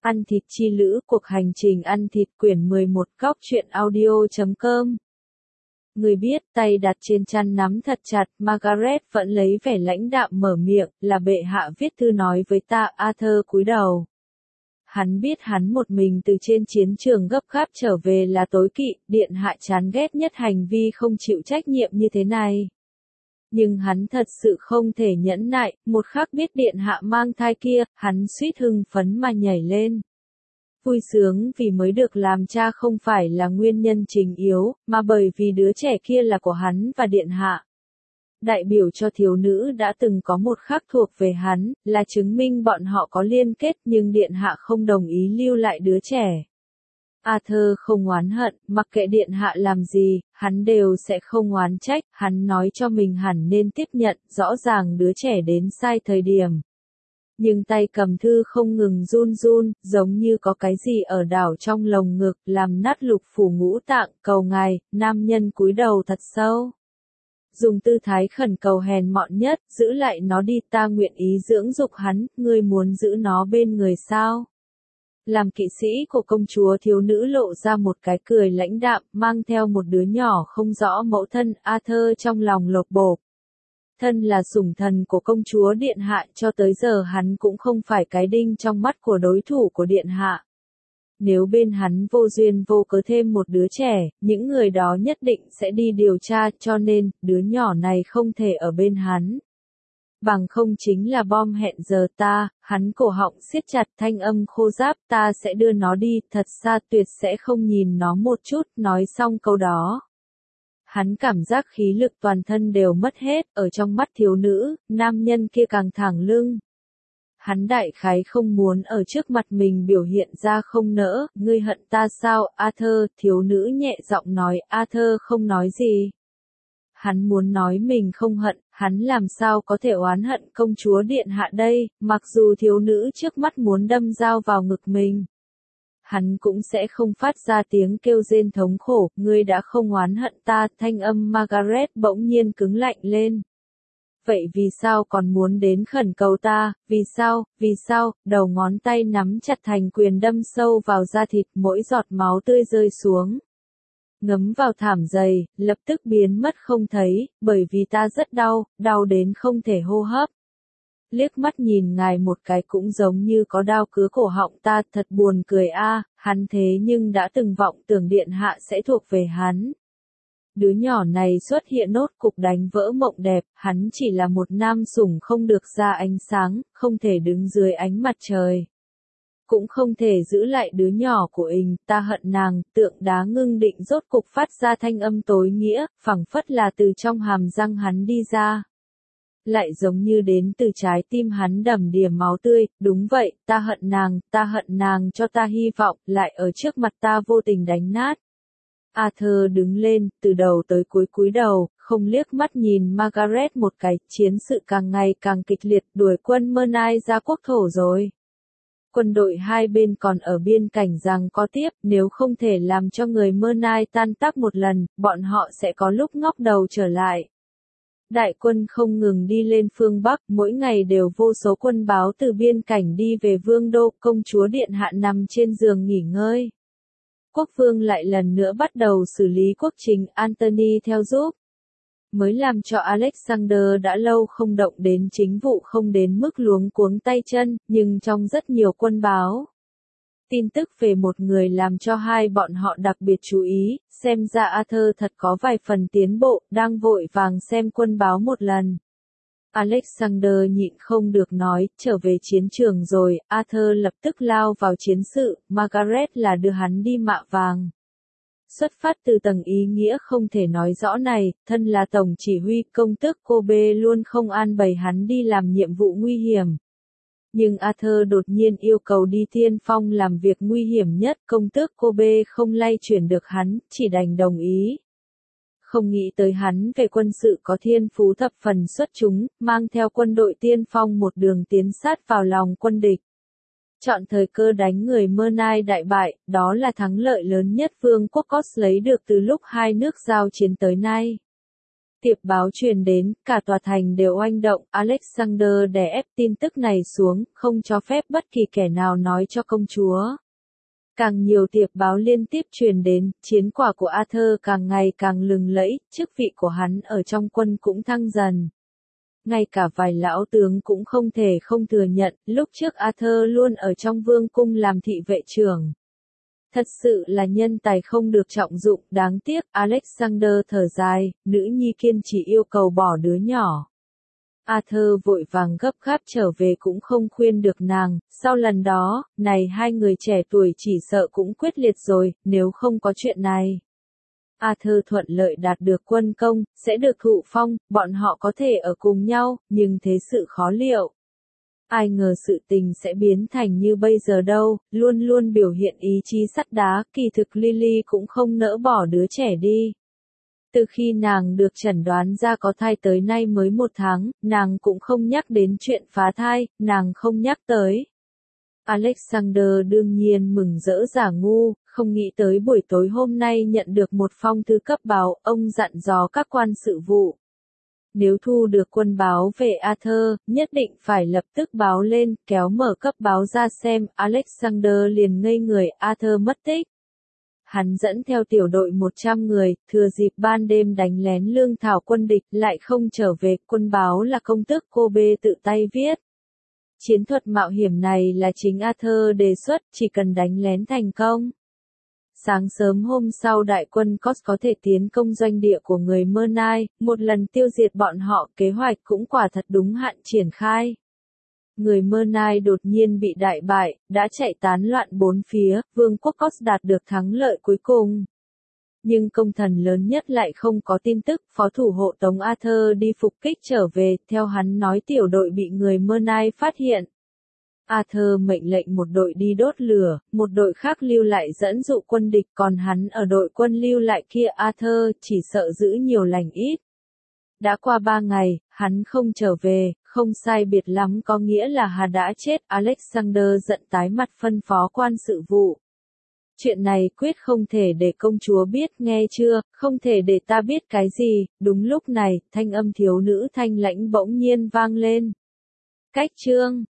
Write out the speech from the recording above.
Ăn thịt chi lữ, cuộc hành trình ăn thịt quyển 11 góc truyện audio.com. Người biết, tay đặt trên chăn nắm thật chặt, Margaret vẫn lấy vẻ lãnh đạm mở miệng, là bệ hạ viết thư nói với ta. Arthur cúi đầu. Hắn biết hắn một mình từ trên chiến trường gấp gáp trở về là tối kỵ, điện hạ chán ghét nhất hành vi không chịu trách nhiệm như thế này. Nhưng hắn thật sự không thể nhẫn nại, một khắc biết điện hạ mang thai kia, hắn suýt hưng phấn mà nhảy lên. Vui sướng vì mới được làm cha không phải là nguyên nhân chính yếu, mà bởi vì đứa trẻ kia là của hắn và điện hạ. Đại biểu cho thiếu nữ đã từng có một khắc thuộc về hắn, là chứng minh bọn họ có liên kết nhưng điện hạ không đồng ý lưu lại đứa trẻ. Arthur không oán hận, mặc kệ điện hạ làm gì, hắn đều sẽ không oán trách, hắn nói cho mình hẳn nên tiếp nhận, rõ ràng đứa trẻ đến sai thời điểm. Nhưng tay cầm thư không ngừng run run, giống như có cái gì ở đảo trong lồng ngực, làm nát lục phủ ngũ tạng, cầu ngài, nam nhân cúi đầu thật sâu. Dùng tư thái khẩn cầu hèn mọn nhất, giữ lại nó đi, ta nguyện ý dưỡng dục hắn, ngươi muốn giữ nó bên người sao? Làm kỵ sĩ của công chúa thiếu nữ lộ ra một cái cười lãnh đạm, mang theo một đứa nhỏ không rõ mẫu thân. Arthur trong lòng lột bột. Thân là sủng thần của công chúa điện hạ, cho tới giờ hắn cũng không phải cái đinh trong mắt của đối thủ của điện hạ. Nếu bên hắn vô duyên vô cớ thêm một đứa trẻ, những người đó nhất định sẽ đi điều tra, cho nên, đứa nhỏ này không thể ở bên hắn. Bằng không chính là bom hẹn giờ ta, hắn cổ họng siết chặt, thanh âm khô ráp, ta sẽ đưa nó đi, thật xa tuyệt sẽ không nhìn nó một chút. Nói xong câu đó, hắn cảm giác khí lực toàn thân đều mất hết, ở trong mắt thiếu nữ, nam nhân kia càng thẳng lưng. Hắn đại khái không muốn ở trước mặt mình biểu hiện ra không nỡ, ngươi hận ta sao, Arthur, thiếu nữ nhẹ giọng nói. Arthur không nói gì. Hắn muốn nói mình không hận, hắn làm sao có thể oán hận công chúa điện hạ đây, mặc dù thiếu nữ trước mắt muốn đâm dao vào ngực mình. Hắn cũng sẽ không phát ra tiếng kêu rên thống khổ, ngươi đã không oán hận ta, thanh âm Margaret bỗng nhiên cứng lạnh lên. Vậy vì sao còn muốn đến khẩn cầu ta, vì sao, đầu ngón tay nắm chặt thành quyền đâm sâu vào da thịt, mỗi giọt máu tươi rơi xuống. Ngấm vào thảm dày, lập tức biến mất không thấy, bởi vì ta rất đau, đau đến không thể hô hấp. Liếc mắt nhìn ngài một cái cũng giống như có đao cứa cổ họng ta, thật buồn cười a. Hắn thế nhưng đã từng vọng tưởng điện hạ sẽ thuộc về hắn. Đứa nhỏ này xuất hiện nốt cục đánh vỡ mộng đẹp, hắn chỉ là một nam sủng không được ra ánh sáng, không thể đứng dưới ánh mặt trời. Cũng không thể giữ lại đứa nhỏ của mình, ta hận nàng. Tượng đá ngưng định rốt cục phát ra thanh âm tối nghĩa, phảng phất là từ trong hàm răng hắn đi ra. Lại giống như đến từ trái tim hắn đầm đìa máu tươi. Đúng vậy, ta hận nàng cho ta hy vọng, lại ở trước mặt ta vô tình đánh nát. Arthur đứng lên, từ đầu tới cuối cúi đầu, không liếc mắt nhìn Margaret một cái. Chiến sự càng ngày càng kịch liệt, đuổi quân Mernai ra quốc thổ rồi. Quân đội hai bên còn ở biên cảnh giằng co tiếp, nếu không thể làm cho người Mernai tan tác một lần, bọn họ sẽ có lúc ngóc đầu trở lại. Đại quân không ngừng đi lên phương Bắc, mỗi ngày đều vô số quân báo từ biên cảnh đi về vương đô, công chúa điện hạ nằm trên giường nghỉ ngơi. Quốc vương lại lần nữa bắt đầu xử lý quốc trình, Antony theo giúp. Mới làm cho Alexander đã lâu không động đến chính vụ, không đến mức luống cuống tay chân, nhưng trong rất nhiều quân báo. Tin tức về một người làm cho hai bọn họ đặc biệt chú ý, xem ra Arthur thật có vài phần tiến bộ, đang vội vàng xem quân báo một lần. Alexander nhịn không được nói, trở về chiến trường rồi. Arthur lập tức lao vào chiến sự, Margaret là đưa hắn đi mạ vàng. Xuất phát từ tầng ý nghĩa không thể nói rõ này, thân là tổng chỉ huy, công tước Kobe luôn không an bày hắn đi làm nhiệm vụ nguy hiểm. Nhưng Arthur đột nhiên yêu cầu đi tiên phong làm việc nguy hiểm nhất, công tước Kobe không lay chuyển được hắn, chỉ đành đồng ý. Không nghĩ tới hắn về quân sự có thiên phú thập phần xuất chúng, mang theo quân đội tiên phong một đường tiến sát vào lòng quân địch. Chọn thời cơ đánh người Mernai đại bại, đó là thắng lợi lớn nhất vương quốc Cos lấy được từ lúc hai nước giao chiến tới nay. tiệp báo truyền đến, cả tòa thành đều oanh động, Alexander đè ép tin tức này xuống, không cho phép bất kỳ kẻ nào nói cho công chúa. Càng nhiều tiệp báo liên tiếp truyền đến, chiến quả của Arthur càng ngày càng lừng lẫy, chức vị của hắn ở trong quân cũng thăng dần. Ngay cả vài lão tướng cũng không thể không thừa nhận, lúc trước Arthur luôn ở trong vương cung làm thị vệ trưởng. Thật sự là nhân tài không được trọng dụng, đáng tiếc, Alexander thở dài, nữ nhi kiên trì yêu cầu bỏ đứa nhỏ. Arthur vội vàng gấp gáp trở về cũng không khuyên được nàng, sau lần đó, này hai người trẻ tuổi chỉ sợ cũng quyết liệt rồi, nếu không có chuyện này. Arthur thuận lợi đạt được quân công, sẽ được thụ phong, bọn họ có thể ở cùng nhau, nhưng thế sự khó liệu. Ai ngờ sự tình sẽ biến thành như bây giờ đâu, luôn luôn biểu hiện ý chí sắt đá, kỳ thực Lily cũng không nỡ bỏ đứa trẻ đi. Từ khi nàng được chẩn đoán ra có thai tới nay mới 1 tháng, nàng cũng không nhắc đến chuyện phá thai, nàng không nhắc tới. Alexander đương nhiên mừng rỡ giả ngu, không nghĩ tới buổi tối hôm nay nhận được một phong thư cấp báo, ông dặn dò các quan sự vụ. Nếu thu được quân báo về Arthur, nhất định phải lập tức báo lên, kéo mở cấp báo ra xem, Alexander liền ngây người, Arthur mất tích. Hắn dẫn theo tiểu đội 100 người, thừa dịp ban đêm đánh lén lương thảo quân địch, lại không trở về, quân báo là công tước Kobe tự tay viết. Chiến thuật mạo hiểm này là chính Arthur đề xuất, chỉ cần đánh lén thành công. Sáng sớm hôm sau đại quân Cos có thể tiến công doanh địa của người Mơ Nai, một lần tiêu diệt bọn họ, kế hoạch cũng quả thật đúng hạn triển khai. Người Mơ Nai đột nhiên bị đại bại, đã chạy tán loạn bốn phía, vương quốc Cos đạt được thắng lợi cuối cùng. Nhưng công thần lớn nhất lại không có tin tức, phó thủ hộ tống Arthur đi phục kích trở về, theo hắn nói tiểu đội bị người Mơ Nai phát hiện. Arthur mệnh lệnh một đội đi đốt lửa, một đội khác lưu lại dẫn dụ quân địch, còn hắn ở đội quân lưu lại kia Arthur chỉ sợ giữ nhiều lành ít. Đã qua 3 ngày, hắn không trở về, không sai biệt lắm có nghĩa là hắn đã chết, Alexander giận tái mặt phân phó quan sự vụ. Chuyện này quyết không thể để công chúa biết, nghe chưa, không thể để ta biết cái gì. Đúng lúc này, thanh âm thiếu nữ thanh lãnh bỗng nhiên vang lên. Cách chương